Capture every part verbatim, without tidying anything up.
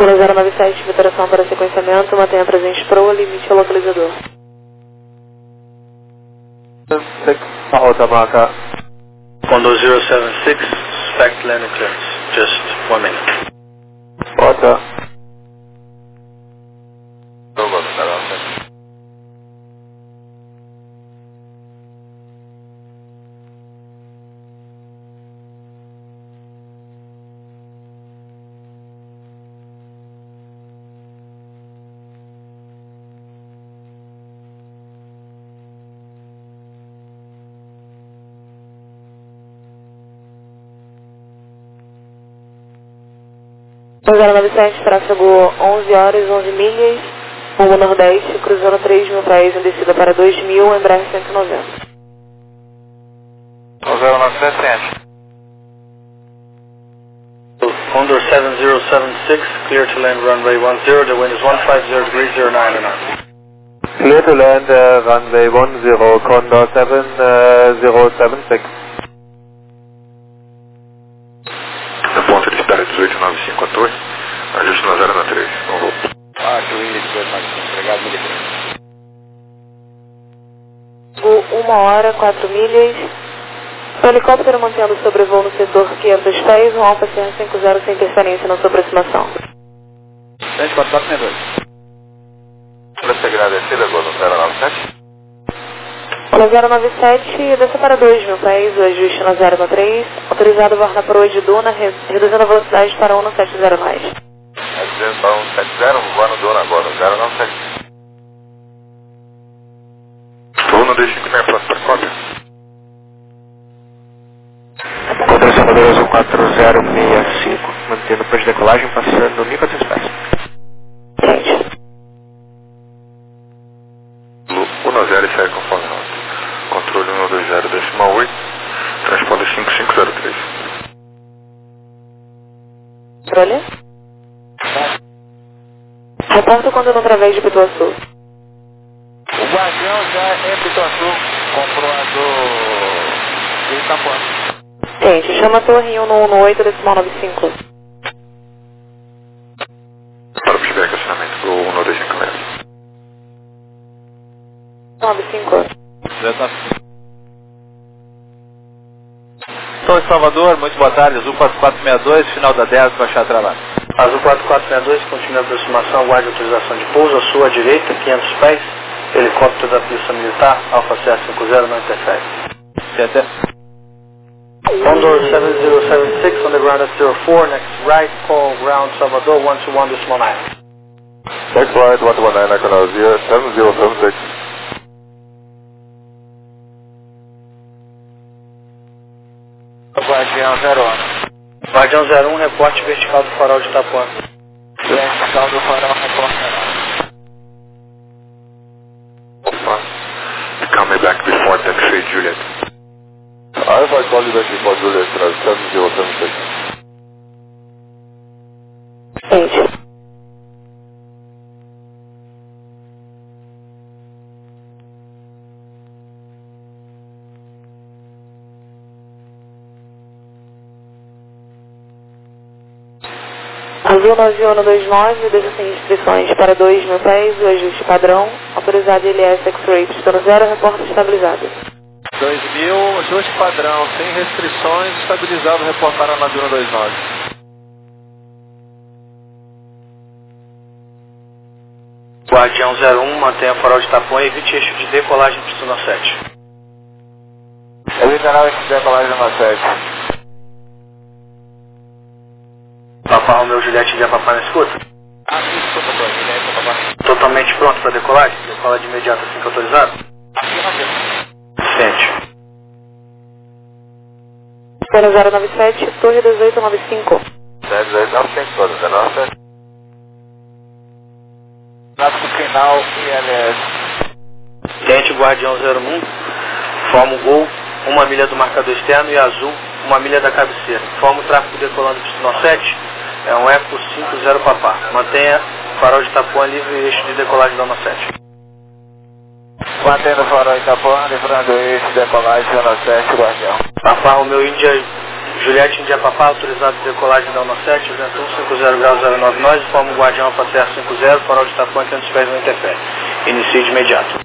zero nove sete, viteração para sequenciamento, mantenha presente para o limite ao localizador. six, alta marca. Condor zero seven six, expect landing clearance, just one minute. Alta. zero nove sete, tráfego onze horas, onze milhas, rumo nordeste, cruzando três mil pés em descida para dois mil, embraer cento e noventa. zero nove sete. Condor seven zero seven six, clear to land runway one zero, the wind is one five zero degrees, zero nine knots. Clear to land uh, runway one zero, Condor seven zero seven six. No ponto de espera dezoito nove cinco a torre, ajuste na zero três, um voo. Ah, que o índice dezoito nove cinco, obrigado, milha. Uma hora, quatro milhas. O helicóptero mantendo o sobrevoo no setor quinhentos pés, um Alfa Sierra cinquenta sem interferência na sua aproximação. sete quatro quatro seis dois. Para ser agradecida, Gol zero nove sete. Na zero nove sete, desça para dois mil pés, o ajuste na zero três, autorizado a voar para o de Duna, reduzindo a velocidade para um sete zero mais. Reduzindo para um sete zero, voando Duna agora, zero nove sete. Duna, deixa que minha planta para cópia. Contra Salvador Azul quatro zero seis cinco, mantendo para de decolagem, passando mil e quatrocentos pés. Frente. um zero e segue conforme nota. Controle um dois zero decimal oito, transponder cinco cinco zero três. Controle? Reporta quando não através de Pituaçu. O Guardião já é Pituaçu, comprou a do... de Itapuã. Gente, chama a torre um um oito decimal nove cinco. Para o feedback, acionamento para o um dois cinco seis. nove cinco. Sou de Salvador, muito boa tarde, Azul quatro quatro seis dois, final da dez, baixar trabalho. Azul quatro quatro seis dois, continua a aproximação, aguarde autorização de pouso, à sua direita, quinhentos pés, helicóptero da Polícia Militar, Alfa Sierra cinquenta, não interfere. Até. Condor seven zero seven six, on the ground at zero four, next right, call ground Salvador one two one decimal nine. Next right, one two one nine, Econovia, seven zero seven six. Guardião zero um. Guardião zero um, reporte vertical do farol de Itapuã. Vertical do farol, reporte. Come back before taxi, Juliet. I if I call you back before Juliet, seven zero seven six. Gente. Azul nove um dois nove, deixa sem restrições para dois mil pés, o ajuste padrão, autorizado L S X-Ray, pistão zero, reporta estabilizado. dois mil, ajuste padrão, sem restrições, estabilizado, reportaram na Duna dois nove. Guardião zero um, mantenha o farol de Itapuã e evite eixo de decolagem pistão sete. Evitará esse decolagem na sete. Papai Romeu Juliette de Papai na escuta? Ah, sim, escuta, Juliette de Papai. Totalmente pronto para decolagem? Decola de imediato assim que autorizado? Sente. Pelo zero nove sete, torre dezoito nove cinco. dezoito nove cinco, torre dezoito nove sete. Tráfego final I L S. Tente Guardião zero um, forma o gol, uma milha do marcador externo e azul, uma milha da cabeceira. Forma o tráfego decolando pistão sete, é um Eco cinco zero Papá. Mantenha o farol de Itapuã livre e eixo de decolagem da sete. Mantendo o farol de Itapuã, livrando o eixo de decolagem da sete, Guardião. Papá Romeu Índia Juliette India Papá, autorizado de decolagem da um sete, vento um, cinco zero graus zero nove nós, informa o Guardião Alfa Serra cinco zero, farol de Itapuã, quinhentos pés não interfere. Inicie de imediato.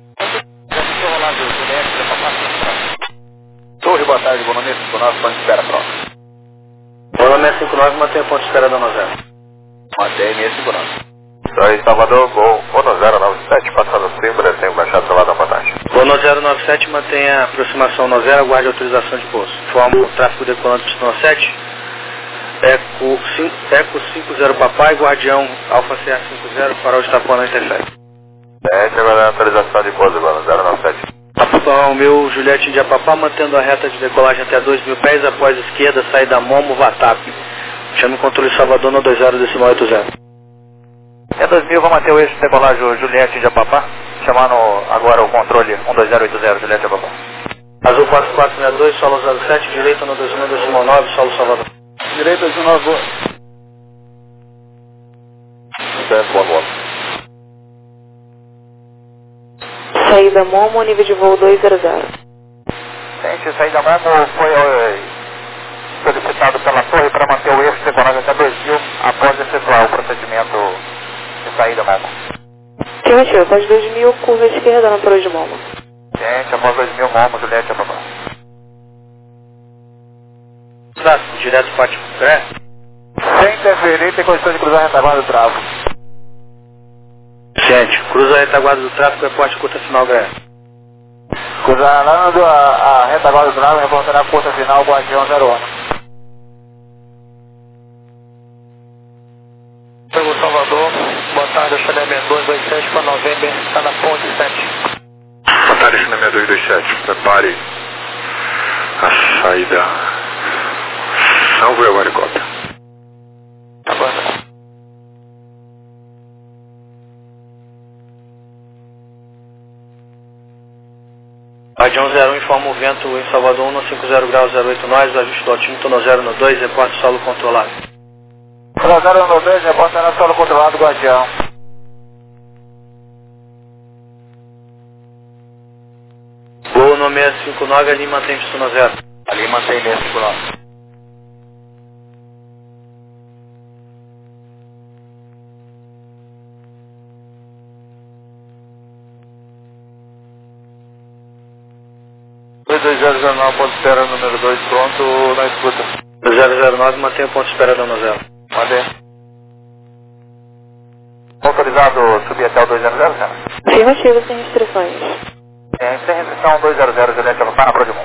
Torre, boa tarde, Bonomia cinco nove, ponto de espera próximo. Bonomia cinco nove, mantenha ponto de espera da um zero. Mantém meia cinco nove. Aí, Salvador, Gol Bono zero nove sete, passando o símbolo, tem baixado pela da vantagem. Bono zero nove sete, mantenha a aproximação no zero, aguarde autorização de pouso. Informa o tráfego decolando pistão sete, Eco, Eco cinco zero Papai, Guardião Alfa Serra cinco zero, farol de Itapuã não interfere. sete, agora a autorização de pouso, Bono zero nove sete. Papão, meu Juliette India Papá, mantendo a reta de decolagem até dois mil pés, após a esquerda, saída Momo, Vatap. Chame o controle Salvador no dois zero decimal oito zero. É dois mil, vou manter o eixo de decolagem Juliette India Papá, chamando agora o controle um dois zero oito zero, Juliette India Papá. Azul quatro quatro seis dois, solo zero sete, direita no dois um decimal nove, solo Salvador. Direita de novo. Certo, boa boa. Saída Momo, nível de voo dois zero zero. Gente, saída Momo foi eh, solicitado pela torre para manter o eixo de decolagem até dois mil após efetuar o procedimento de saída Momo. Afirmativo, após dois mil, curva esquerda na torre de Momo. Gente, após dois mil, Momo, Juliette, Papá. Tráfego, direto Fátima Cré. Sem interferir, tem condição de cruzar a retaguarda do travo. Gente, cruza a retaguarda do tráfego, reporte curta final Gré. Cruzando a, a retaguarda do travo, reportando a curta final, Guardião zero um. Pelo Salvador, boa tarde, Chanel seis dois dois sete para novembro, está na ponte sete. Boa tarde, Chanel seis dois dois sete. Prepare a saída. Salve o helicóptero. Agora. Guardião zero um informa o vento em Salvador um no cinco zero graus zero oito nós, o ajuste do altímetro no zero no dois, reporte solo controlado. zero no dois, reportando a solo controlado, Guardião. Gol no seis cinco nove, ali mantém pistão no zero. Ali mantém seis cinco nove. dois zero zero nove, ponto de espera número dois, pronto, na escuta. zero zero nove, mantém o ponto de espera da no zero. Mantém. Autorizado subir até o dois zero zero, cara? Afirmativo, sem restrições. É, sem restrição dois zero zero, Juliette, Papá, na Prodimundo.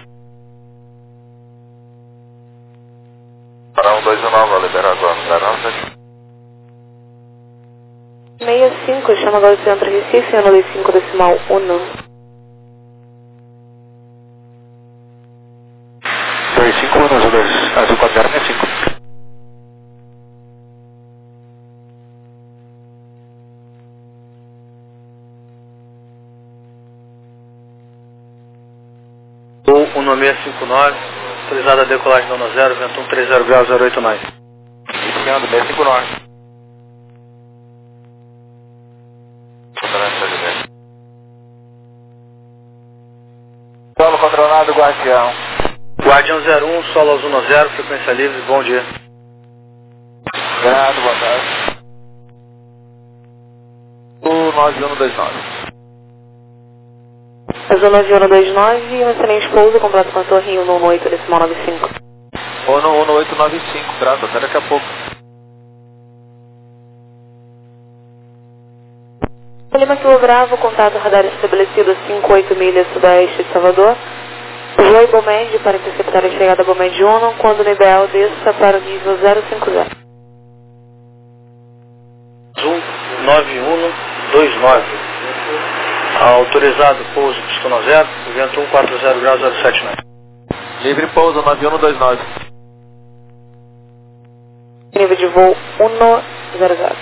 Para um dois nove, vou liberar agora, zero nove sete. sessenta e cinco, chama agora o centro Recife, ano dois cinco decimal um. dois cinco um, azul quatro zero seis cinco. Gol um no seis cinco nove, autorizada a decolagem da no zero, vento um três zero graus zero oito nós. Iniciando, seis cinco nove. Solo controlado, Guardião. Guardião zero um, solo azul no zero, frequência livre, bom dia. Obrigado, boa tarde. O nove um dois nove. Azul nove um dois nove, um excelente pouso, completo com a torre um no oito decimal nove cinco. Ou no um no oito nove cinco, trata, até daqui a pouco. Lima Kilo Bravo, contato radar estabelecido cinco oito milhas sudoeste de Salvador. Voe Bomed para interceptar a chegada Bomed um, quando no ideal desça para o nível zero cinco zero. Azul nove um dois nove. Autorizado pouso pistão no zero, vento um quatro zero graus zero sete nove. Livre pouso, nove um dois nove. Nível de voo um zero zero.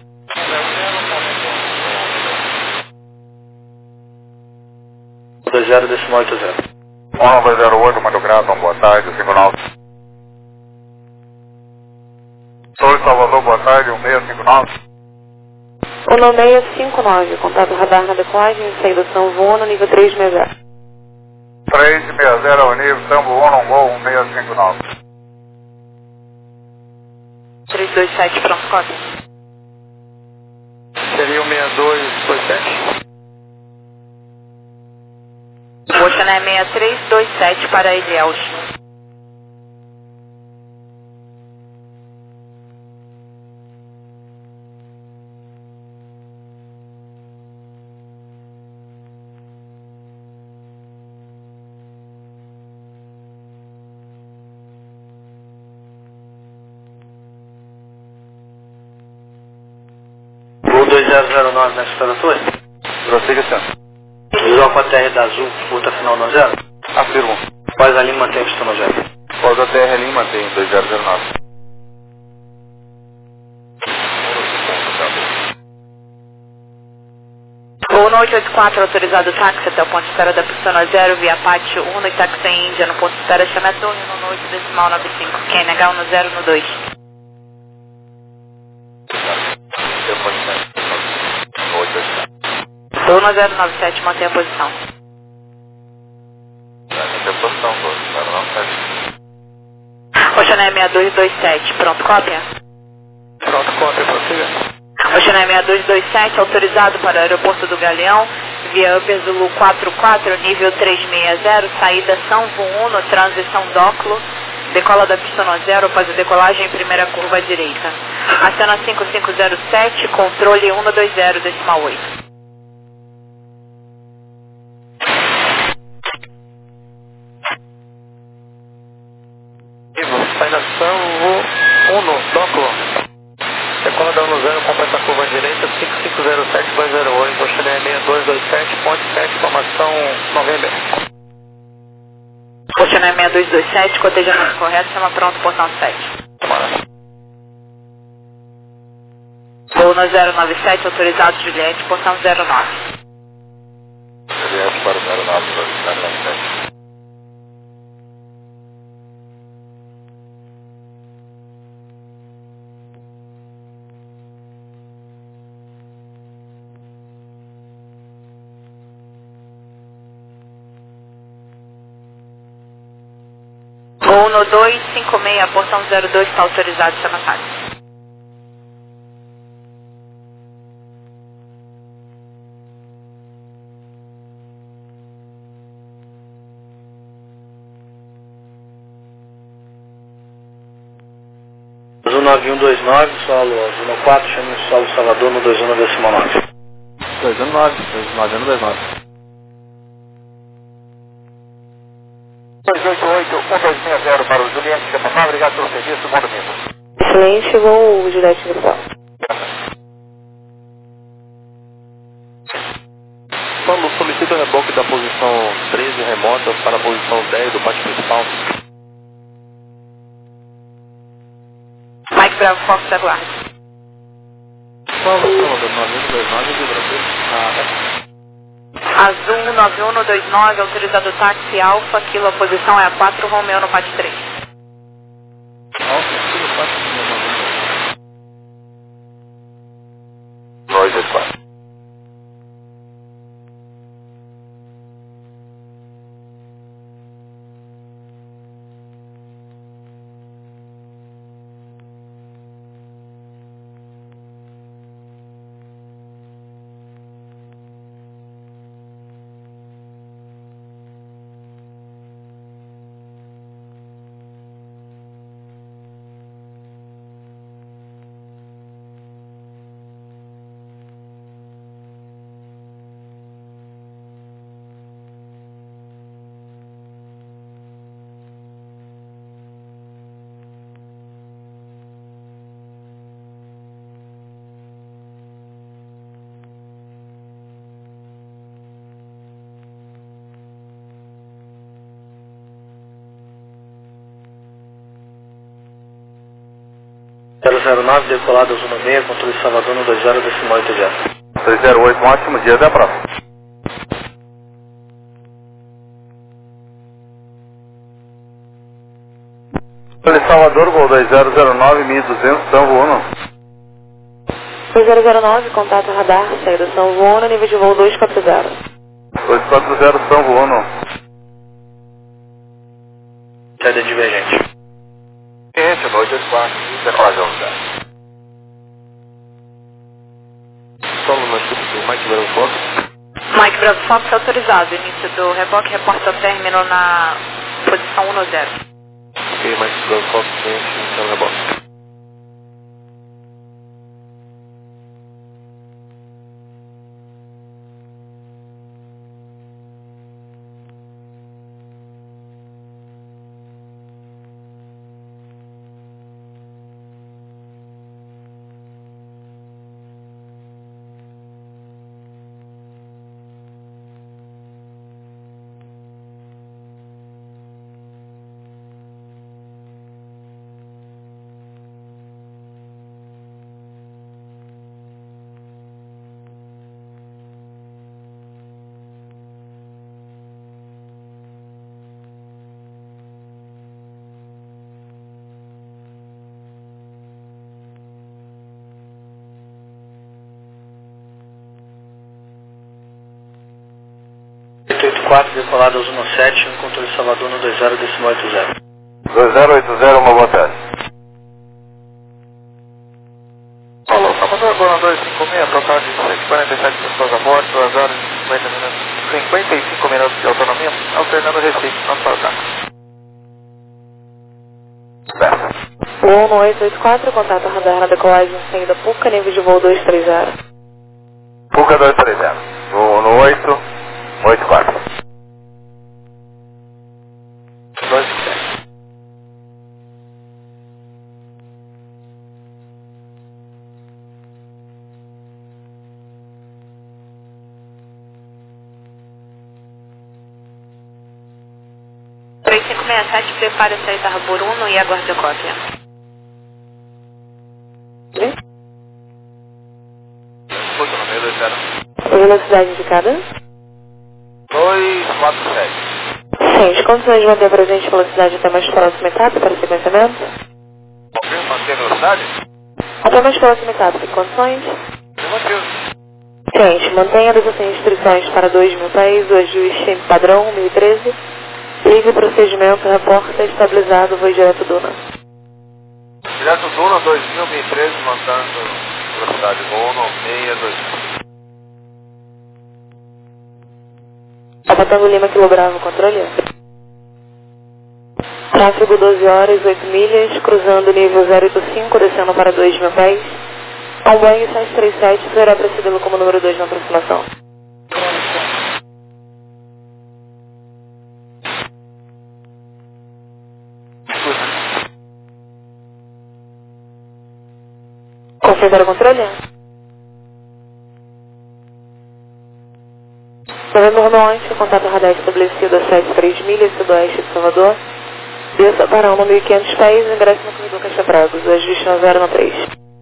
dois zero decimal oito zero. um nove zero oito, muito grato, boa tarde, cinco nove. Sou de Salvador, boa tarde, um seis cinco nove. um seis cinco nove, contato radar na decolagem, saída São Vono, nível três zero. três seis zero nível, Tambo um, Gol um seis cinco nove. três dois sete, pronto, cópia. Seria o seis dois dois sete. Ocean é seis três dois sete para Ilhéus. dois zero zero nove na esfera torre. Prossiga, senhor. Visual com a T R da Azul, curta final no zero. Afirmo. Quais a linha mantém o pistão no zero? Qual da T R Lima mantém dois zero zero nove. Voo no oito oito quatro, autorizado táxi até o ponto de espera da pista no zero, via Pátio um no Itaxi Índia, no ponto de espera chama Torre no oito decimal nove cinco, Q N H um no zero no dois. Voo no zero nove sete, mantém a posição. Mantém a posição, zero nove sete. Ocean é seis dois dois sete, pronto, cópia? Pronto, cópia, prossiga. Ocean é seis dois dois sete, autorizado para o aeroporto do Galeão, via Upper Zulu quatro quatro, nível trezentos e sessenta, saída São Vuno, transição Doclo, decola da pista no zero após a decolagem em primeira curva à direita. Acena cinco cinco zero sete, controle um dois zero decimal oito. Saída São Vuno, Doclo. Decola da um zero, completa a curva à direita, cinco cinco zero sete dois zero oito, Ocean é seis dois dois sete, ponte sete, formação November. Ocean é seis dois dois sete, cotejamento correto, chama pronto, portão sete. Tomara. Voo no zero nove sete, autorizado Juliette, portão zero nove. Juliette para o zero nove sete. Voo no dois cinco seis, portão zero dois, está autorizado, chama táxi. Azul nove um dois nove, solo Azul no quatro, chama o solo Salvador no dois um decimal nove. dois um nove, dois nove um dois nove. dois oito oito, um dois seis zero para o Juliette, chama. Obrigado pelo serviço, bom domingo. Excelente, voo Juliette Grupo. Paulo, solicita o reboque da posição treze remota para a posição dez do pátio principal. Mike Bravo, Fox, aguarde. Paulo, Salvador, nove um dois nove, de Brasil. Azul nove um dois nove, autorizado táxi Alfa, Kilo, a posição é a quatro, Romeo no pátio três. Alfa, Kilo, quatro, Romeo, dois oito quatro. zero zero nove, decolado Azul no seis, controle Salvador no dois zero decimal oito zero. dois zero oito, um ótimo dia, até a próxima. Salvador, voo dois zero zero nove, mil e duzentos, São Vuno. dois zero zero nove, contato radar, saída São Vuno, nível de voo dois quatro zero. dois quatro zero, São Vuno. saída divergente. Ciência, dois dois quatro, decolagem onze zero. Solo no chute do Mike Bravo Fox. Mike Bravo Fox autorizado. Início do reboque, reporta ao término na posição um zero. Ok, Mike Bravo Fox, iniciando o reboque. oito oito quatro, decolado aos um sete, no controle de Salvador no dois zero, decimal oito zero. dois zero oito zero, uma boa tarde. Alô, Salvador, agora dois cinco seis, total de cento e quarenta e sete pessoas a bordo, duas horas e cinquenta minutos, cinquenta e cinco minutos de autonomia, alternando Recife, não só ataque. um oito oito quatro, contato radar na decolagem, saída Puca, nível de voo dois três zero. Puca dois três zero, no, no oito oito quatro. dois sete. três cinco seis sete, prepare a saída Arbor um e aguarde a cópia. Puca no meio, dois zero. Velocidade indicada? dois quatro sete. Sim, as condições de manter presente velocidade até mais próxima etapa para sequenciamento? Confirma, manter a velocidade? Até mais próxima etapa, tem condições? Negativo. Ciente, mantenha as instruções para dois mil pés, o ajuste padrão mil e treze. Livre procedimento, reporta estabilizado, voo direto Duna. Direto Duna dois mil, mil e treze, mantendo velocidade Bono seis dois. Alpatango Lima, Kilo Bravo, controle. Tráfego doze horas, oito milhas, cruzando nível zero oito cinco, descendo para dois mil pés. Um Boeing sete três sete, será precedido como número dois na aproximação. Confirmar o controle? Novembro Romance, contato radar estabelecido a sete três milhas, sudoeste de Salvador. Desça para um mil e quinhentos pés, ingresso no corredor Caixa Bragos, ajuste no zero no três.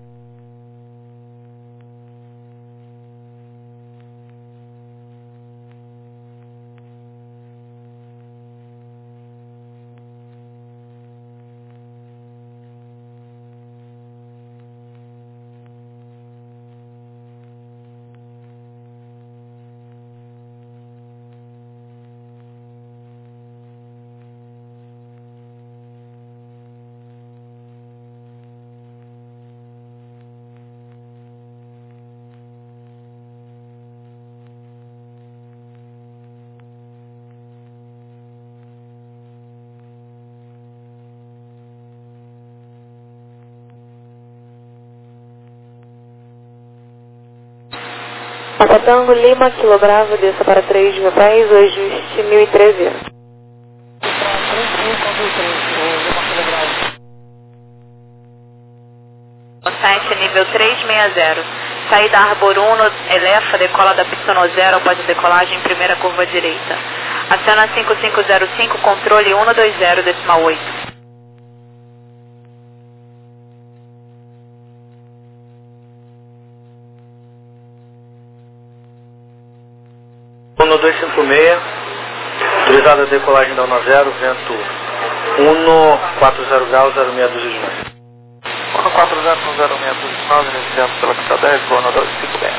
Alpatango Lima, Kilo Bravo, desça para três mil pés, o ajuste mil e treze. sete, nível três seis zero. Saída Arbor um, no Elefa, decola da pista no zero após a decolagem, primeira curva direita. Acena cinco cinco zero cinco, controle um dois zero, decimal oito. um dois cinco seis, autorizada a decolagem da um zero, vento um quatro zero graus, zero seis dúzia de nove. um quatro zero zero seis dúzia de nove, iniciando pela pista dez, voando dois cinco seis.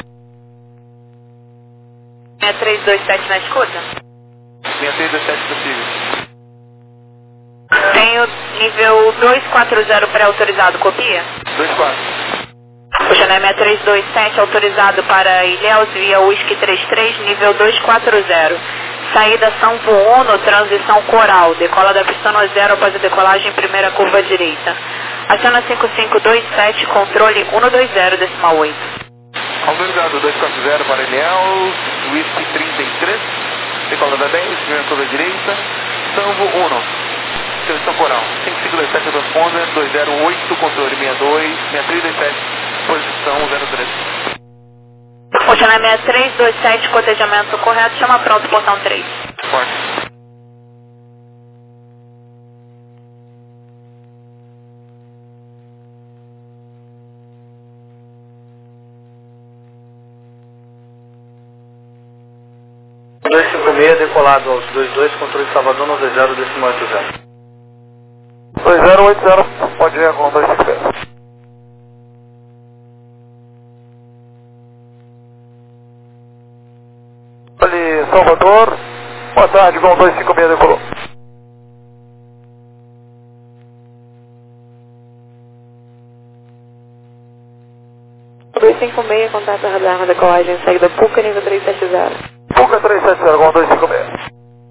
É três dois sete na escuta? seis dois sete possível. tenho nível dois quatro zero pré-autorizado, copia? dois quatro. Oceano seis três dois sete autorizado para Ilhéus via Whisky trinta e três, nível dois quatro zero. Saída São Uno, transição Coral. Decola da pista no zero após a decolagem, primeira curva direita. Aciona cinco cinco dois sete, controle cento e vinte, decimal oito. Autorizado dois quatro zero para Ilhéus, Whisky trinta e três. Decola da dez, primeira curva direita. São Uno, transição Coral. cinco cinco dois sete, transponder, dois zero oito, controle sessenta e dois, seis três dois sete, posição zero três. Oceano seis três dois sete, cotejamento correto, chama pronto, portão três. Forte. dois cinco seis, decolado aos dois dois, controle de Salvador, no dois zero, decimal oito zero. dois zero oito zero, pode ir com dois cinco seis. Ali, Salvador, boa tarde, com dois cinco seis decolou. dois cinco seis, contato radar na decolagem, saída Puca, nível três sete zero. Puca três sete zero, com dois cinco seis.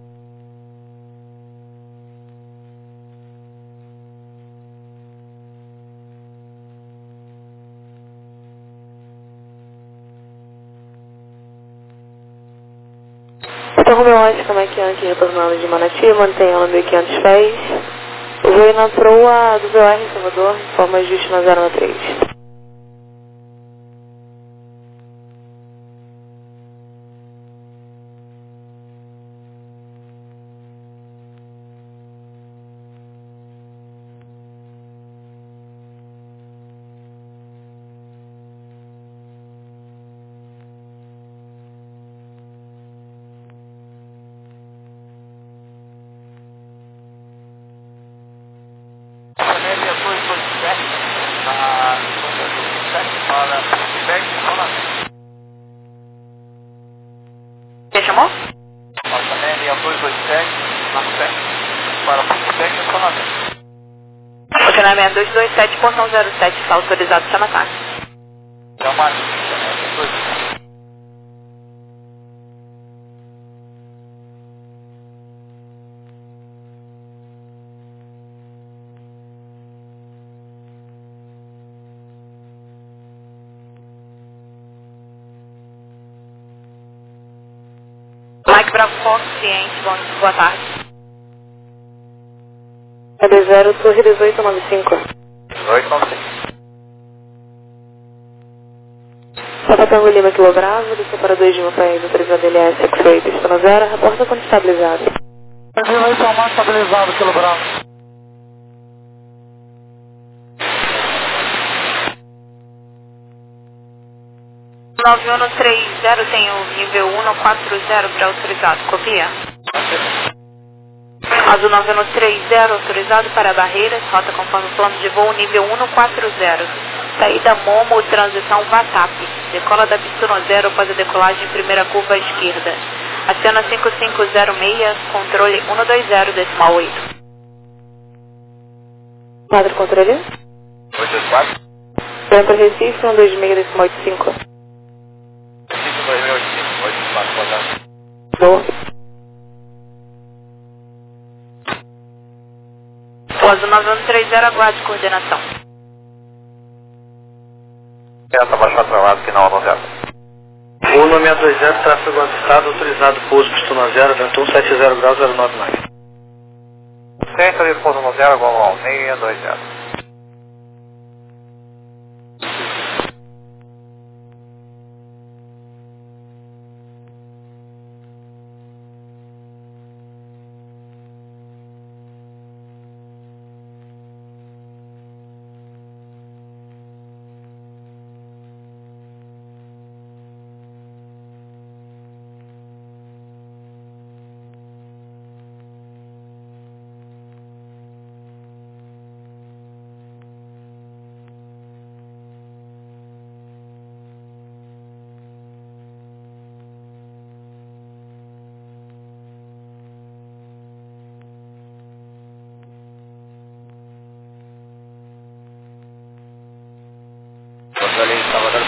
Então, Romeu Oscar, Mike Yankee, retornando de Manati, mantenha ela mil e quinhentos pés. O voo na proa do V O R Salvador, forma ajuste na zero três. Quem chamou? Nossa média dois dois sete, na sete, para o feedback e sonamento. Oceano seis dois dois sete, portão zero sete, está autorizado, chama táxi. Chama dois. Mike Bravo Fox, ciente, bom, boa tarde. É dois zero, Torre dezoito nove cinco. dezoito nove cinco. Papa Tango Lima, Kilo Bravo, desceu para dois de uma país, autorizado L S X oito, está no zero, reporta quando estabilizado. dezoito é o mais estabilizado, Kilo Bravo. nove um três zero, tem o nível um quatro zero para autorizado, copia? Azul nove um três zero, autorizado para barreiras, rota conforme o plano de voo, nível um quatro zero. Saída Momo, transição Vatap. Decola da pista no zero após a decolagem, primeira curva à esquerda. Aciona cinco cinco zero seis, controle cento e vinte, decimal oito. Quadro controle? oito dois quatro. Centro Recife, cento e vinte e seis, decimal oito cinco. Recife dois mil e oitocentos, oito quatro, boa tarde. Boa. O Azul nove um três zero, aguarde coordenação. Essa baixar atrelado que não anunciado. Voo no seis dois zero, tráfego avistado, autorizado pouso pistão na zero, ventou sete zero graus zero nove nove. Centro de pouso no zero, igual seis dois zero.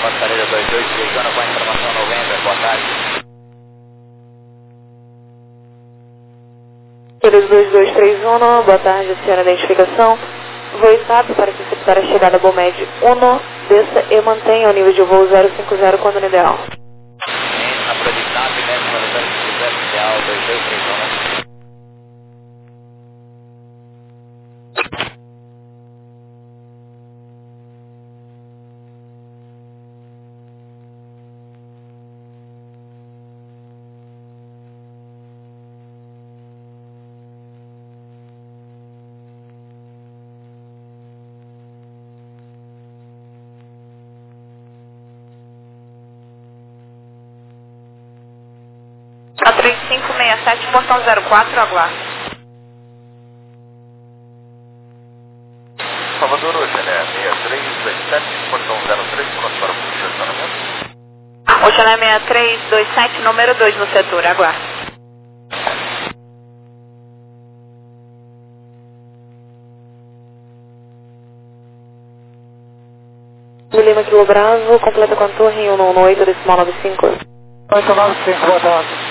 Passareira dois dois três um com a informação novembro, boa tarde. dois dois três um, boa tarde, senhora identificação. Voo S A P para interceptar a chegada Bomed um, desça e mantenha o nível de voo zero cinco zero quando no ideal. A Prodicap, mesmo para zero cinco zero, ideal dois dois três um. A três cinco seis sete, portão zero quatro, aguarde. Salvador, Oceané seis três dois sete, portão zero três, pronto para o estacionamento. Oceané seis três dois sete, número dois no setor, aguarde. Lima Kilo Bravo, completa com a torre em um um oito, decimal nove cinco. oito nove cinco, boa tarde.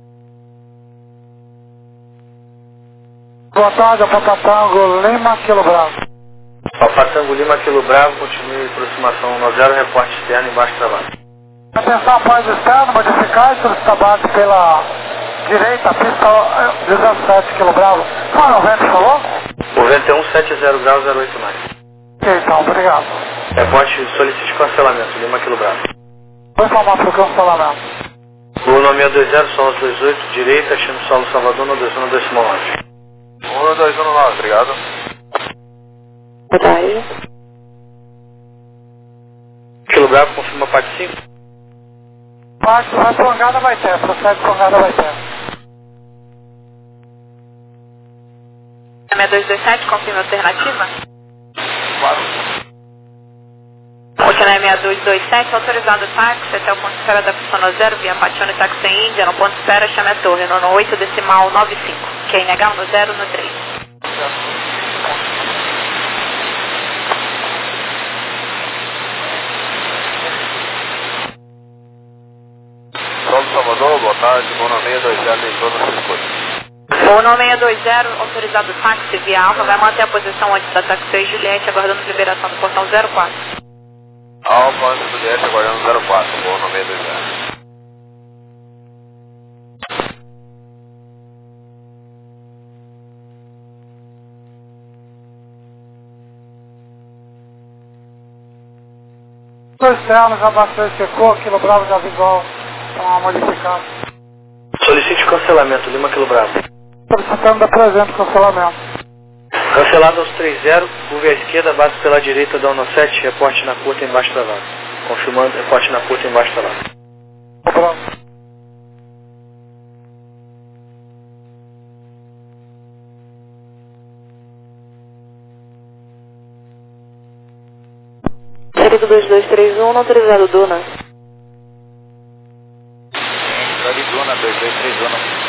Boa tarde, Papatango Lima Kilo Bravo. Papatango Lima Kilo Bravo, continue aproximação no zero, reporte externo embaixo trabalho. Atenção, após externo, modificar e solicitar base pela direita, pista dezessete Kilo Bravo. Qual é o vento, falou? O vento é um sete zero graus zero oito mais. Ok, então, obrigado. Reporte solicite cancelamento, Lima Kilo Bravo. Vou informar para o cancelamento. O nome é dois zero, solo dois oito, direita, Chino Solo Salvador, no dois um decimal nove. um dois um nove, obrigado. Boa tarde. Kilo Bravo, confirma a parte cinco. Parte, vai prolongada vai ter, procede prolongada vai ter. seis dois dois sete, confirma a alternativa. Claro. Oceané seis dois dois sete, autorizado o táxi até o ponto de espera da pista zero, via Patione Táxi em Índia, no ponto de espera chame a torre, no oito decimal nove cinco, que é inegal no zero no três. Solo Salvador, boa tarde, Bono seis dois zero, entrou no circuito. O nome seis dois zero, autorizado o táxi via Alfa, vai manter a posição antes da táxi Juliette, aguardando liberação do portão zero quatro. Alfa, antes do D S, aguardando zero quatro, Bono seis dois zero. Dois externos, abasteceu secou, Kilo Bravo já visual, tá modificado. Solicite cancelamento, Lima Kilo Bravo. Solicitando da presente cancelamento. Cancelado aos três zero, curva à esquerda, base pela direita da um sete, reporte na curta embaixo travado. Confirmando, reporte na curta embaixo travado. Bravo. Série do dois dois três um, não autorizado Duna. Série Duna dois dois três um.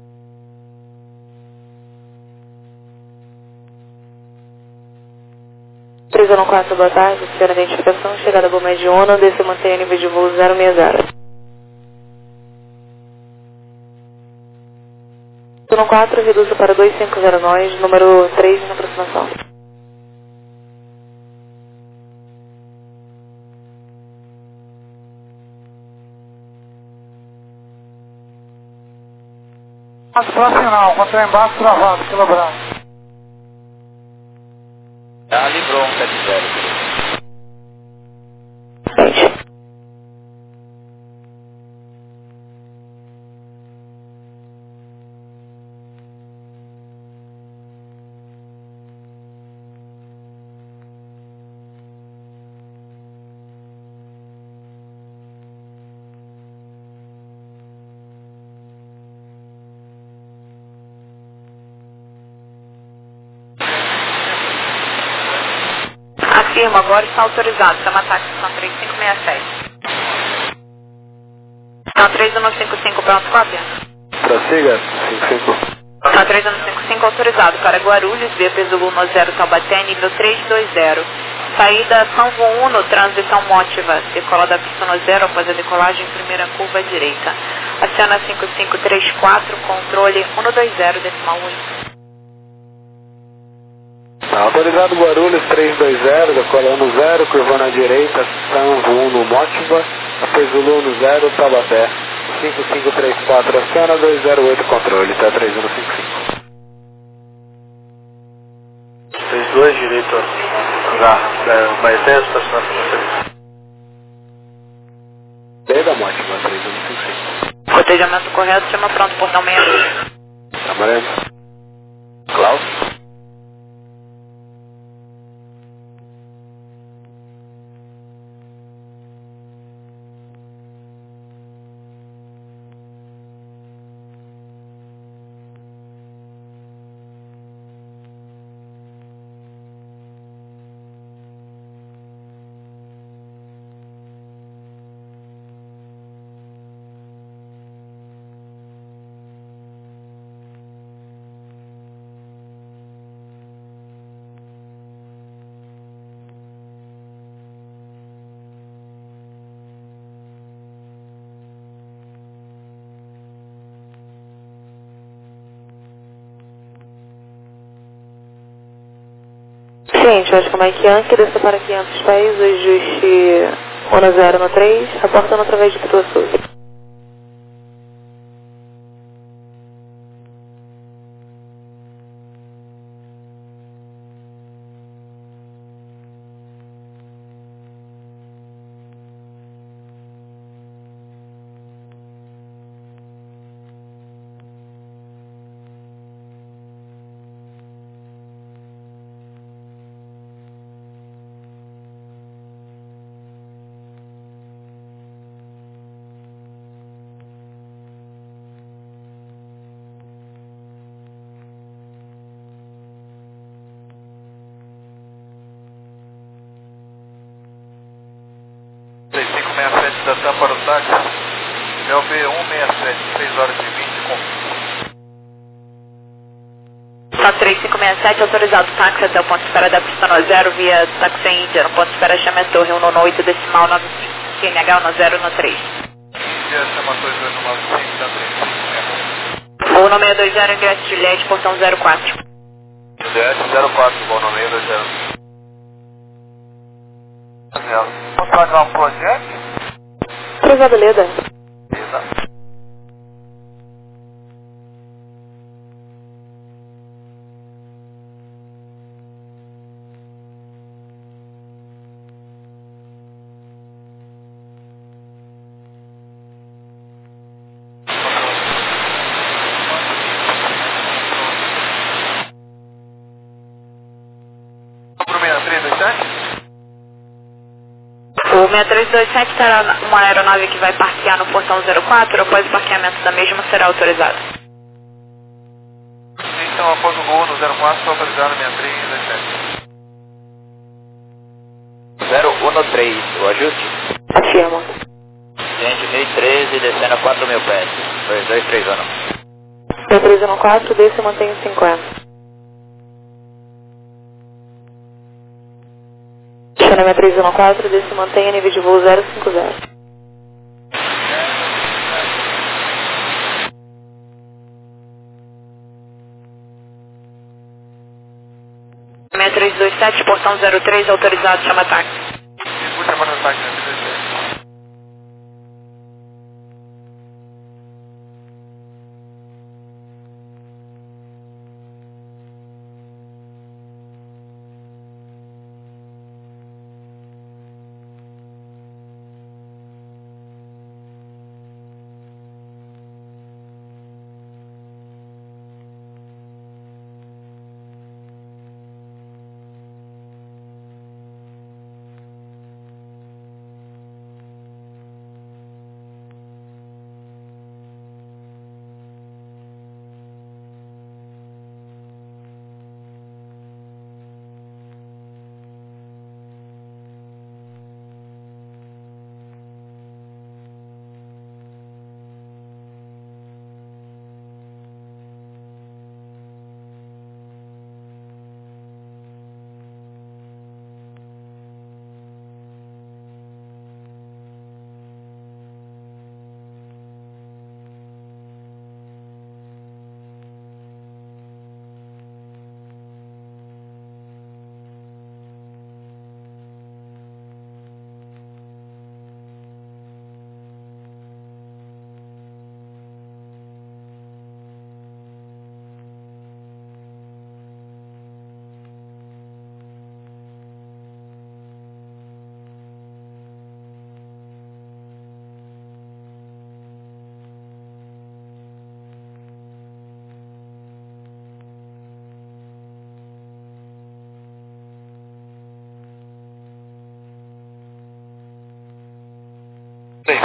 três um quatro, boa tarde, senhora identificação, chegada Bomed um, desce e mantenha nível de voo zero seis zero. um quatro, reduza para dois cinco zero nós, número três na aproximação. Mas pra final, contra embaixo travado, Kilo Bravo. Já livrou um sete zero. Gente. Afirma, agora está autorizado. Chama táxi, são três cinco seis sete. São três um cinco cinco, pronto, cópia? Prossiga, cinco cinco. São três um cinco cinco, autorizado para Guarulhos, via Peso Luna zero Taubaté, nível três dois zero. Saída Sanvo um, transição Mótiva, decola da pista no zero após a decolagem, primeira curva à direita. Aciona cinco cinco três quatro, controle um dois zero, decimal oito. Tá, autorizado Guarulhos três dois zero, decolando zero, curvando à direita, Sanvo um no Mótiva, após Zulu no zero, Taubaté. cinco cinco três quatro, aciona dois zero oito, controle, tá três um cinco cinco. três dois, direito, já, Baeté, estacionado com você. B da Mótiva, três um cinco cinco. Cotejamento correto, chama pronto, portão sessenta e dois. Trabalhando. Klaus. Gente, acho que é Mike Yankee, desça para quinhentos pés, ajuste um zero no três, reportando através de Pituaçu. três cinco seis sete, estação para o táxi. L B um seis sete, seis horas e vinte, com. Tá três cinco seis sete, autorizado táxi até o ponto de espera da pista no zero, via táxi Índia, no ponto de espera chama Torre um no oito, decimal nove cinco, C N H no zero no três. Índia, chama dois oito nove cinco, da três cinco. Voo no seis dois zero, ingresso Juliette, portão zero quatro. Juliette, zero quatro, voo no seis dois zero. Vamos fazer uma project? Cruzado Leda. Exato. O seis três dois sete terá uma aeronave que vai parquear no portão zero quatro, após o parqueamento da mesma será autorizado. Então, após o voo no zero quatro, está autorizado seis três dois sete. zero um três, o ajuste? Afirmo. Gente, mil e treze, descendo a quatro mil pés. dois dois três um. seis três um quatro, desce e mantém cinquenta. Chama seis três um quatro, desce e mantém nível de voo zero cinco zero. seis três dois sete, portão zero três, autorizado, chama táxi. Escute a porta do táxi, né?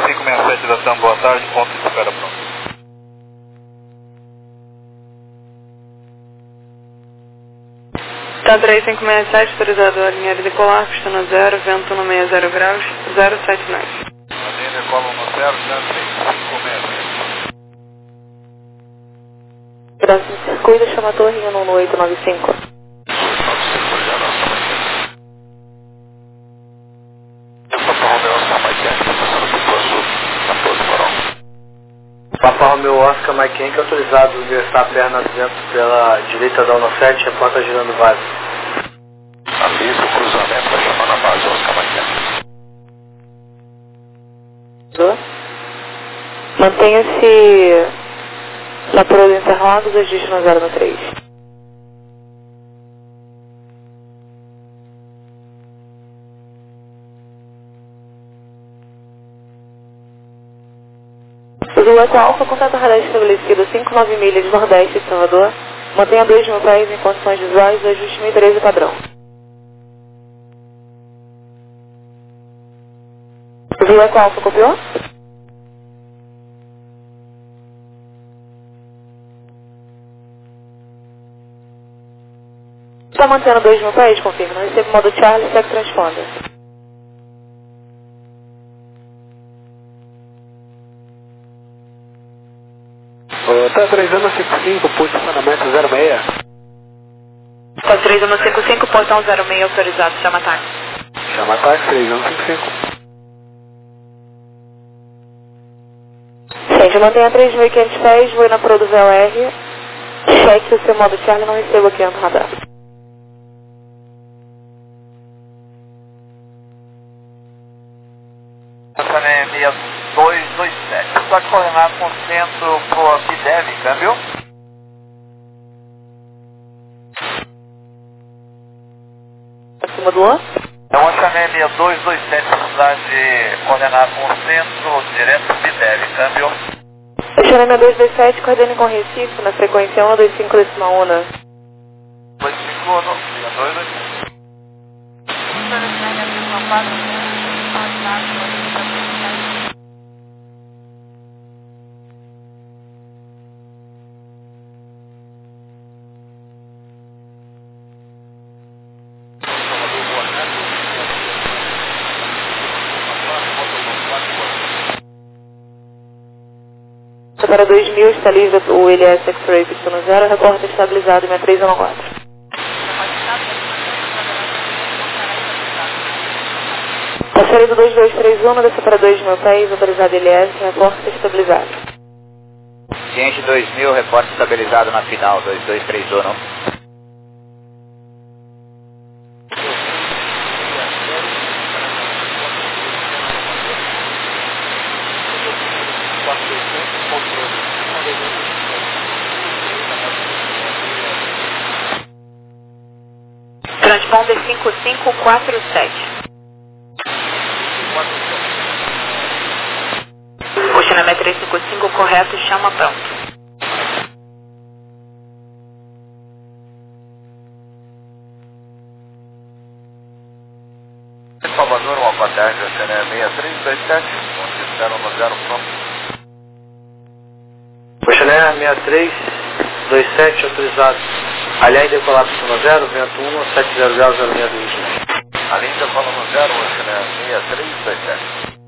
cinco seis sete da Sam, boa tarde, ponto de espera pronto. Tá três cinco seis sete, autorizado a linha de decolar, pistão zero, vento no sessenta graus, zero sete nove. A linha decola no zero, três cinco seis sete. Próximo circuito, chama a torre um um oito nove cinco. Papa Romeo Oscar Mike Yankee, autorizado a ingressar a perna dentro pela direita da U sete, reporta girando base. Avisa o cruzamento, tá chamando a base Oscar Mike Yankee. Mantenha-se na proa do Interlagos, ajuste no zero no três. Do Eco Alfa, contato radar estabelecido cinco nove milhas nordeste de Salvador. Mantenha dois mil pés em condições visuais, ajuste mil e treze padrão. Do Eco Alfa, copiou? Está mantendo dois mil pés? Confirma. Não recebe modo Charlie, segue transponder. Tá três anos cinquenta e cinco, posicionamento zero seis. Tá três anos cinquenta e cinco, portão zero seis autorizado, chama táxi. Chama táxi, três anos cinquenta e cinco. Gente, mantenha três mil e quinhentos pés, vou na proa do V O R. Cheque o seu modo Charlie, não recebo aqui no radar. Essa é seis dois dois sete. Só que coordenado com centro pro que deve, câmbio. Acima do ano? É uma Chanel seis dois dois sete, cidade coordenado com centro direto que deve, câmbio. Chanel seis dois sete, coordene com Recife, na frequência um dois cinco décima una. dois cinco um, seis dois dois sete. Para dois mil, está livre o L S X-Ray pistão zero, reporta estabilizado em três um quatro. Passarei do dois dois três um, desce para dois mil pés, autorizado L S, reporta estabilizado. Ciente dois mil, reporte estabilizado na final, dois dois três um. Transponder cinco cinco quatro sete. Posicionamento três cinco cinco correto, chama pronto. Salvador, uma passagem da C N E seis três dois sete, onde zero no zero pronto. Chanel seis três dois sete, autorizado. Aliás, decolar pistão zero, vento um, sete zero zero zero seis dois. A linha decola no zero, Chanel seis três dois sete.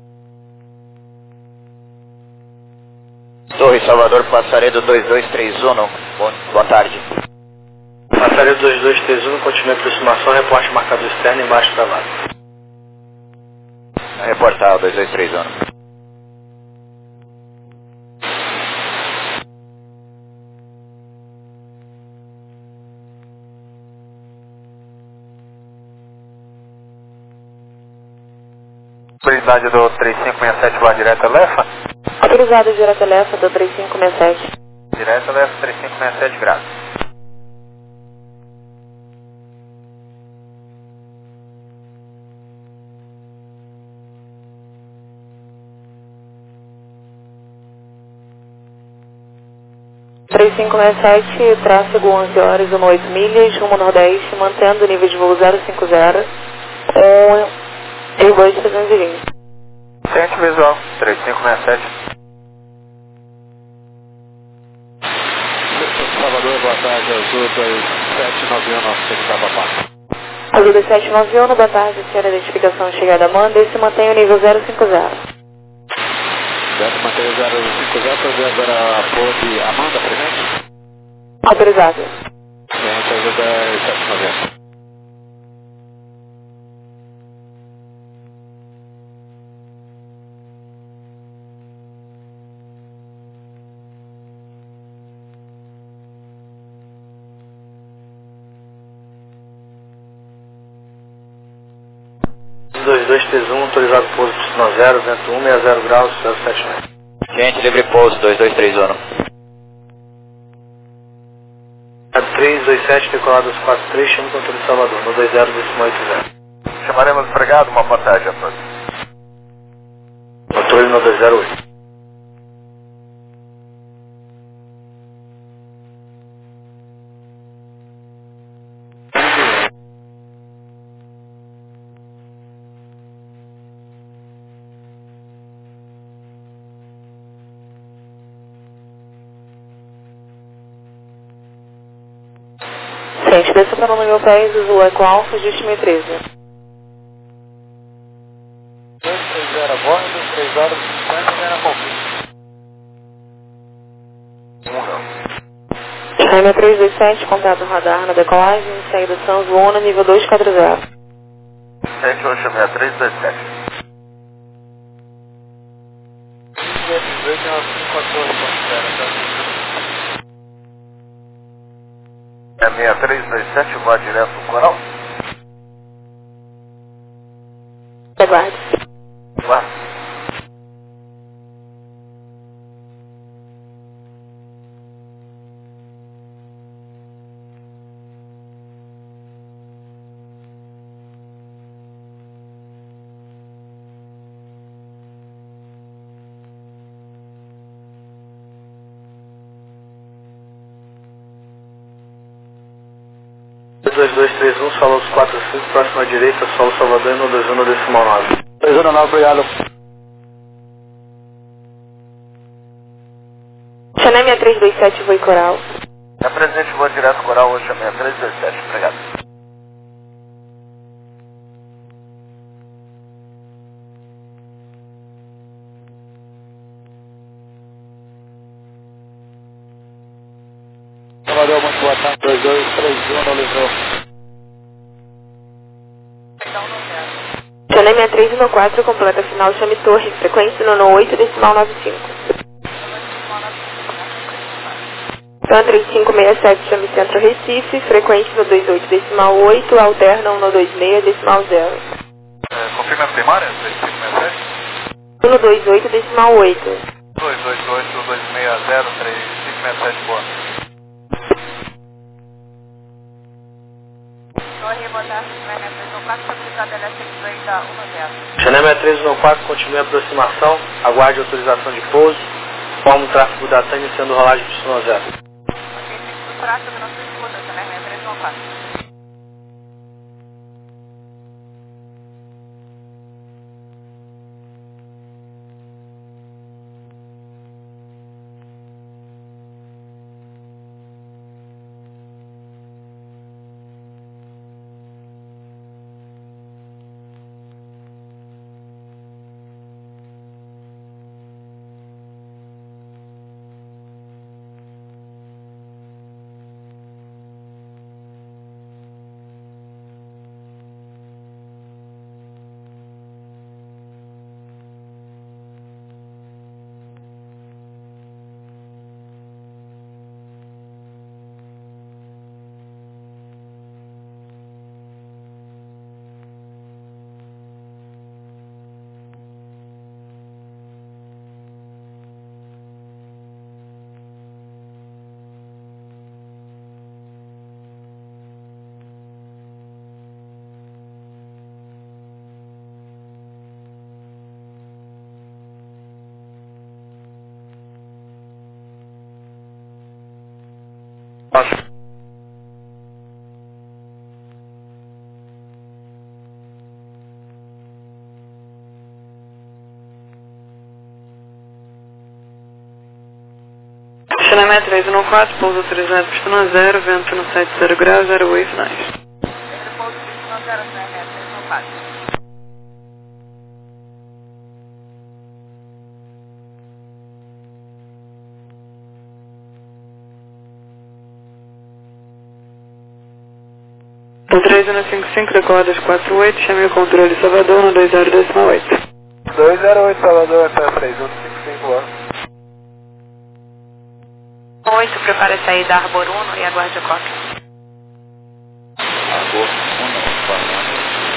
Torre Salvador, Passaredo dois dois três um, Bom, boa tarde. Passaredo dois dois três um, continue a aproximação, reporte marcador externo embaixo da vaga. Reportar dois dois três um. Autoridade do três cinco seis sete, vai direto Lefa? Autorizado direto Lefa do três cinco seis sete. Direto Lefa três cinco seis sete graus. três cinco seis sete, tráfego onze horas e oito milhas, rumo nordeste, mantendo o nível de voo zero cinco zero, um Airbus trezentos e vinte. Sente visual, três cinco seis sete. Salvador, boa tarde, Azul dois sete nove um, nosso centro da Babá. Azul dois sete nove um, boa tarde, senhora, identificação chegada Amanda e se mantém o nível zero cinco zero. Deve manter o zero cinco zero, fazendo a ponte Amanda, presente? Autorizado. Gente, Azul dois sete nove um. dois dois três um, autorizado pouso piscina zero, vento um, sessenta graus, zero sete nove. Gente, livre pouso, dois dois três um. três dois sete, decolado dos quatro três, chama o controle de Salvador, no dois zero oito zero. Chamaremos o fregado, uma boa tarde a todos. Controle no dois zero oito. Gente, desça para o número dez, Azul Eco Alfa, ajuste mil e treze. dois três zero a bordo, três horas e cinquenta, era conflito. China três dois sete, contato radar na decolagem, saída São João, nível dois quatro zero. Sente Ocean seis três dois sete. É seis três dois sete, voa direto no coral. Aguarde. Vá. dois dois três um, solo dos quatro cinco, próximo à direita, solo Salvador e no dois um decimal nove. dois um nove, obrigado. China seis três dois sete, voo coral. É presente, voa direto coral, Ocean seis três dois sete. Obrigado. Salvador, muito boa tarde, dois dois três um, não livrou. China seis três um quatro, completa final, chame torre, frequência no oito decimal nove cinco. Então, três cinco seis sete, chame Centro Recife, frequência no dois oito decimal oito, alternam no dois seis decimal zero. É, confirma a primária, três cinco seis sete. No dois oito decimal oito. dois oito oito dois seis zero três cinco seis sete, boa. Torre, boa tarde, China três um quatro, autorizado L S X dois a um zero. China seis três um quatro, continue a aproximação, aguarde autorização de pouso, forma o tráfego da TAM iniciando rolagem piscina zero. Ok, tráfego não se escuta, China seis três um quatro. Acho. Cinema três um quatro, pouso três zero, pistão zero, vento no sete zero graus, zero wave nice. Pouso pistão zero, Cinema três um quatro. O três um cinco cinco, decola quatro oito, chame o controle Salvador no dois zero oito. dois zero oito Salvador, até três um cinco cinco lá. oito, prepare a saída Arbor um e aguarde o cópia. Arbor um, quatro.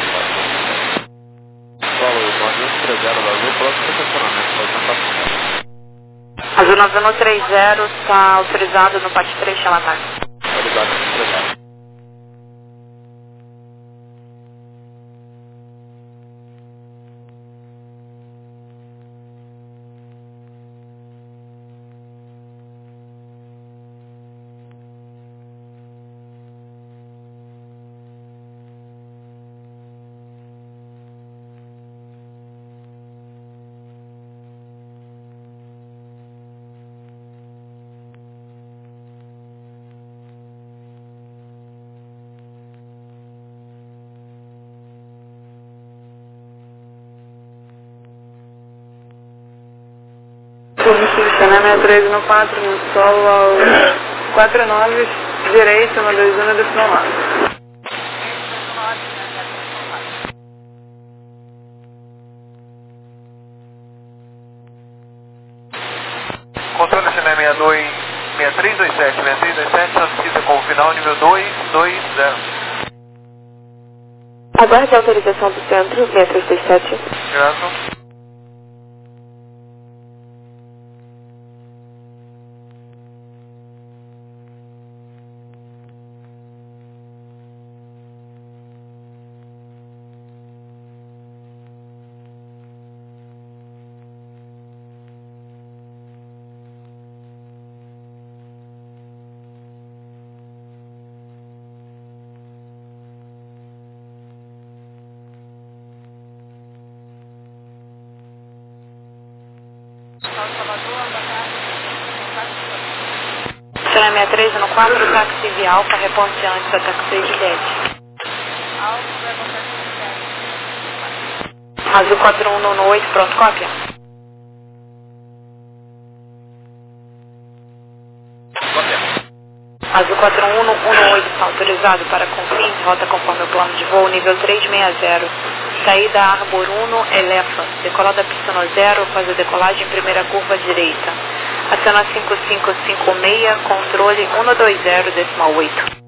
Falou, nove três zero da Azul, próximo estacionamento, pode tentar. Azul nove um três zero está autorizado no pátio três, chama ataque. Autorizado no três. Cinema três um quatro, no solo ao quatro nove, direito no dois um decimal nove. Controle Cinema seis dois, seis três dois sete, seis três dois sete, solicita com o final nível dois dois zero. Aguarde a autorização do centro, seis três dois sete. Graças. Cinema três um quatro, táxi via Alfa, reponte antes da taxi de dez. Azul quatro um um oito, pronto, cópia. Azul quatro um um oito está autorizado para confins, rota conforme o plano de voo, nível três seis zero. Saída Arbor um, Elefa, decolada pista no zero, faz a decolagem primeira curva direita. Acena cinco cinco cinco seis, controle um dois zero decimal oito.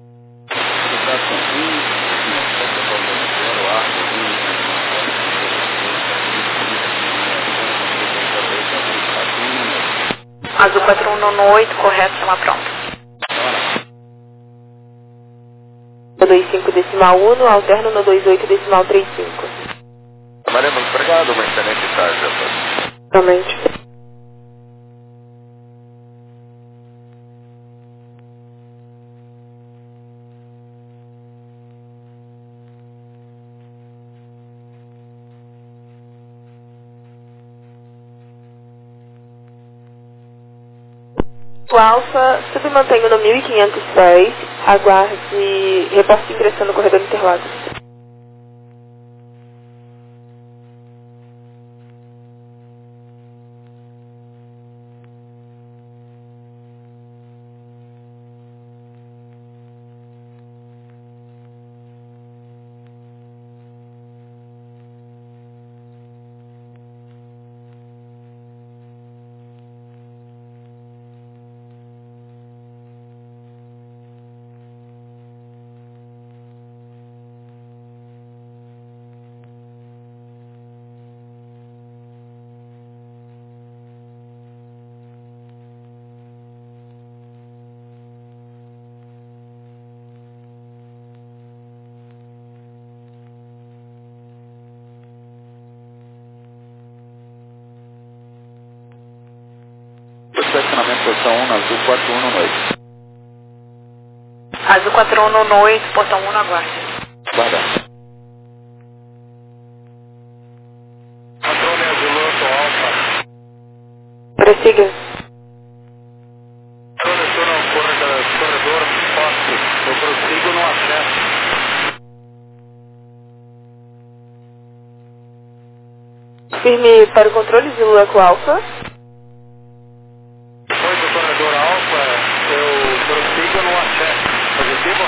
Azul quatro um um oito, correto, chama pronto. No dois cinco decimal um, alterno no dois oito decimal trinta e cinco. Maremos, obrigado, uma excelente tarde, rapaz. Realmente. O Alfa, submantenho no mil e quinhentos pés, aguarde reporte ingressando no corredor Interlagos. Estacionamento portão um, Azul quatro um um oito. Azul quatro um um oito, portão um, aguarde. Guarda. Controle Azul Alfa. Prossiga. Confirme para o controle, Zulu Eco Alpha. oito, corredor Alfa, eu prossigo no acesso. Positivo?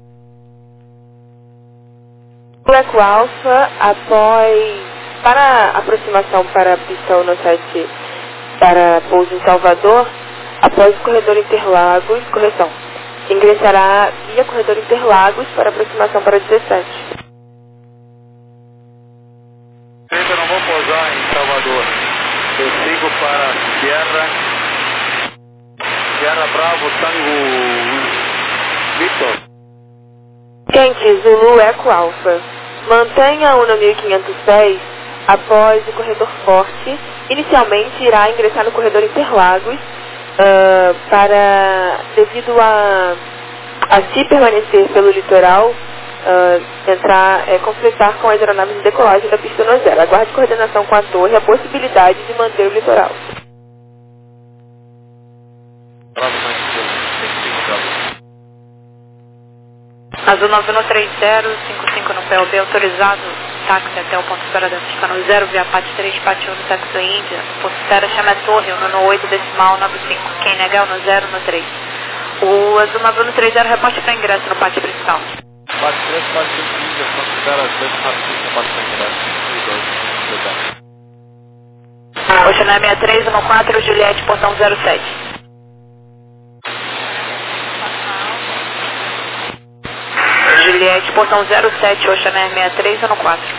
Zulu Eco Alpha, após, para aproximação para a pista no sete para pouso em Salvador, após o corredor Interlagos, correção, ingressará via corredor Interlagos para aproximação para dezessete. Eu não vou pousar em Salvador. Eu sigo para Sierra, Sierra Bravo, Tango Victor. Quente, Zulu Eco Alpha. Mantenha a UNA mil e quinhentos pés após o corredor forte. Inicialmente irá ingressar no corredor Interlagos uh, para, devido a, a se permanecer pelo litoral, uh, entrar, é, completar com as aeronaves de decolagem da pista no zero. Aguarde coordenação com a torre a possibilidade de manter o litoral. Azul nove um três zero, cinco cinco no P L B, autorizado táxi até o ponto espera da pista no zero, via P A T três, P A T um no táxi Índia, ponto espera chama a torre, no no oito decimal nove cinco, quem negar no zero no três. O Azul nove um três zero reporte para ingresso no P A T principal. P A T três, P A T cinco Índia, ponto espera às vezes na pista para ingresso. Oceanar sessenta e três, um quatro, Juliette, portão zero sete. Juliette, portão zero sete, Oceanar sessenta e três, um quatro.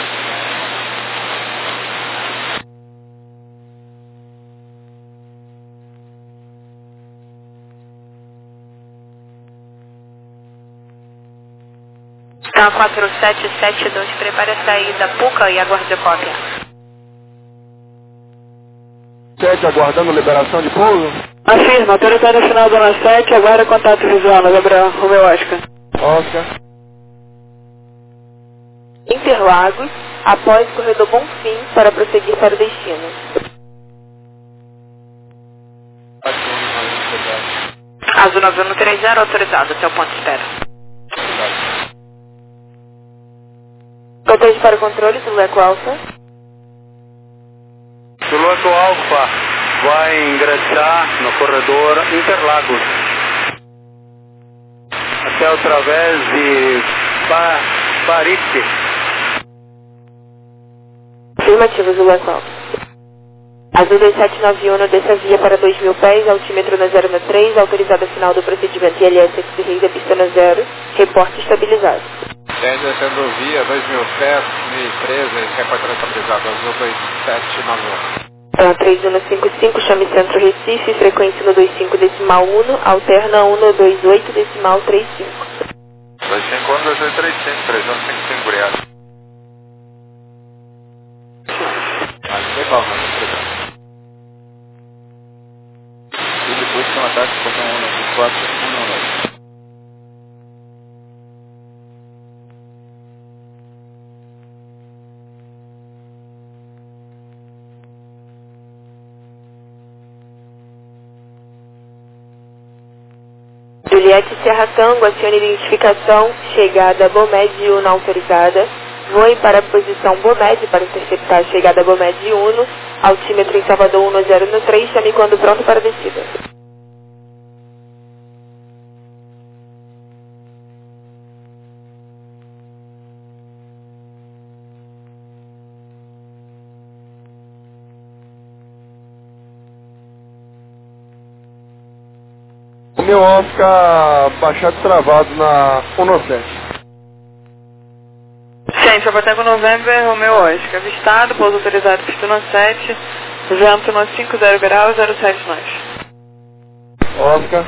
K quatro sete sete dois, prepare a saída Puca e aguarde a cópia. sete, aguardando liberação de pouso. Afirma, autorizado no final da sete, aguarda contato visual no Gabriel Romeu Oscar. Oscar. Interlagos, após corredor Bonfim para prosseguir para o destino. Azul nove um três zero, autorizado até o ponto de espera. Protege para o controle do Leco Alfa. Piloto Alfa vai ingressar no corredor Interlagos até através de pa Parite. Afirmativo, Zulu Eco Alfa. Azul dois sete nove um desce a via para dois mil pés, altímetro no zero três, autorizado a final do procedimento I L S X-Ray da pista no zero, reporte estabilizado. Desce descendo via dois mil pés, mil e treze, reporte estabilizado, Azul dois sete nove um. três um cinco cinco, chame Centro Recife, frequência no dois cinco decimal um, alterna um dois oito decimal trinta e cinco. dois cinco um, dois oito três cinco, três um cinco cinco, obrigado. Legal, mano, obrigado. E depois tem um ataque com um quatro um nove. Juliette Serra Tango, acione identificação, chegada Bomed Uno autorizada. Voe para a posição Bomed para interceptar a chegada Bomed Uno, altímetro em Salvador um zero três, chame quando pronto para descida. O meu Oscar baixado travado na um sete. Gente, Abateco November, Romeu Oscar, avistado, pouso autorizado pista no sete, vento no cinco zero graus, zero sete nós. Oscar.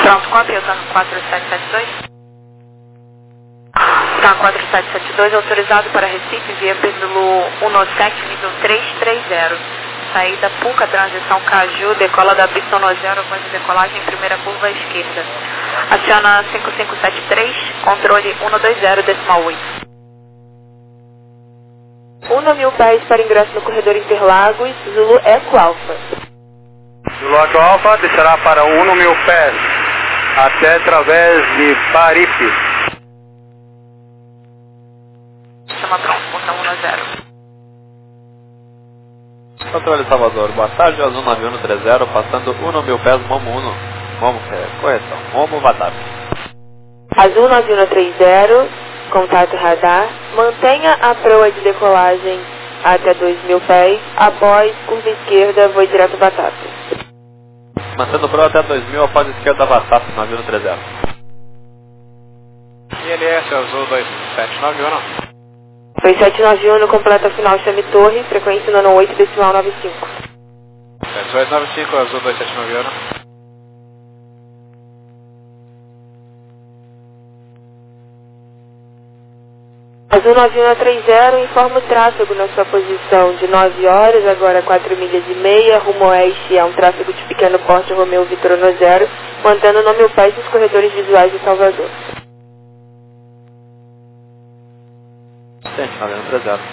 Pronto, cópia, usando quatro sete sete dois. Tá, quatro sete sete dois, autorizado para Recife, via pêndulo cento e sete, nível trezentos e trinta. Saída Puca, transição Caju, decola da pista zero, após a decolagem, primeira curva à esquerda. Aciona cinco cinco sete três, controle cento e vinte, decimal oito. um mil pés para ingresso no corredor Interlagos, Zulu Eco Alfa. Zulu Eco Alfa descerá para um mil pés, até através de Paripe. Chama pronto, botão um zero. Controle Salvador, boa tarde, Azul nove um três zero, passando um mil pés, Momo um. Momo, é, correção, Momo Vatap. Azul nove um três zero, contato radar, mantenha a proa de decolagem até dois mil pés, após curva esquerda, voe direto Vatap. Mantendo proa até dois mil, após esquerda Vatap, nove um três zero. I L S Azul dois sete nove um. dois sete nove um, no completa final chame Torre, frequência nono oito, decimal nove cinco. sete dois nove cinco, Azul dois sete nove um. Azul nove um três zero, informa o tráfego na sua posição de nove horas, agora quatro milhas e meia, rumo oeste, é um tráfego de pequeno porte Romeu Vitor no zero, mantendo no mil pés nos corredores visuais de Salvador. nove um três zero.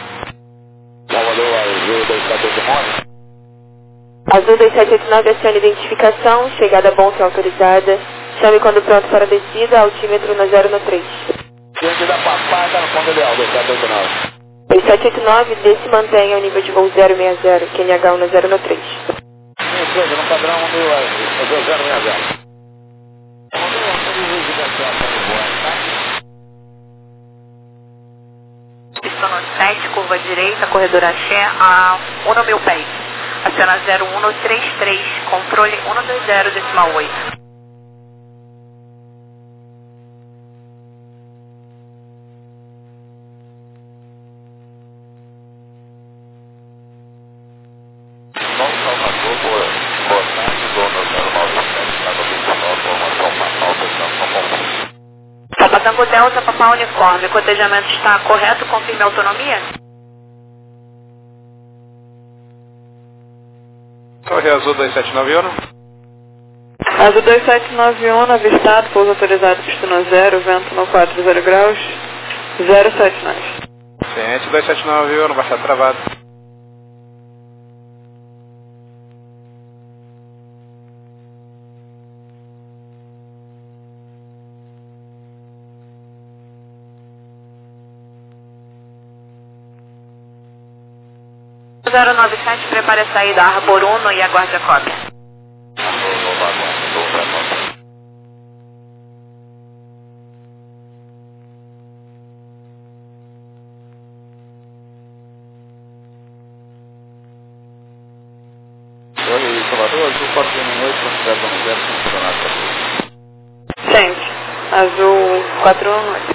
Azul dois sete oito nove, aciona identificação, chegada Bonfim autorizada, chame quando pronto para descida, altímetro no zero no três. Gente da Papaca no ponto ideal, dois sete oito nove. dois sete oito nove, desce e mantenha o nível de voo zero seis zero, Q N H um no zero no três. Isso, no padrão do zero seis zero. Pista sete, curva direita, corredor Axé, a um mil pés. Aciona zero um três três, controle cento e vinte, decimal oito. Tango Delta, Papá Uniforme, o cotejamento está correto, confirme a autonomia? Torre Azul dois sete nove um. Azul dois sete nove um, avistado, pouso autorizado, pista no zero, vento no quatro zero graus, zero sete nove. Ciente dois sete nove um, baixado travado. zero nove sete, prepare a saída Arbor um e aguarde a cópia. Oi, Salvador, Azul quatro um oito, considera zero, funcionário. Gente, Azul quatro um oito.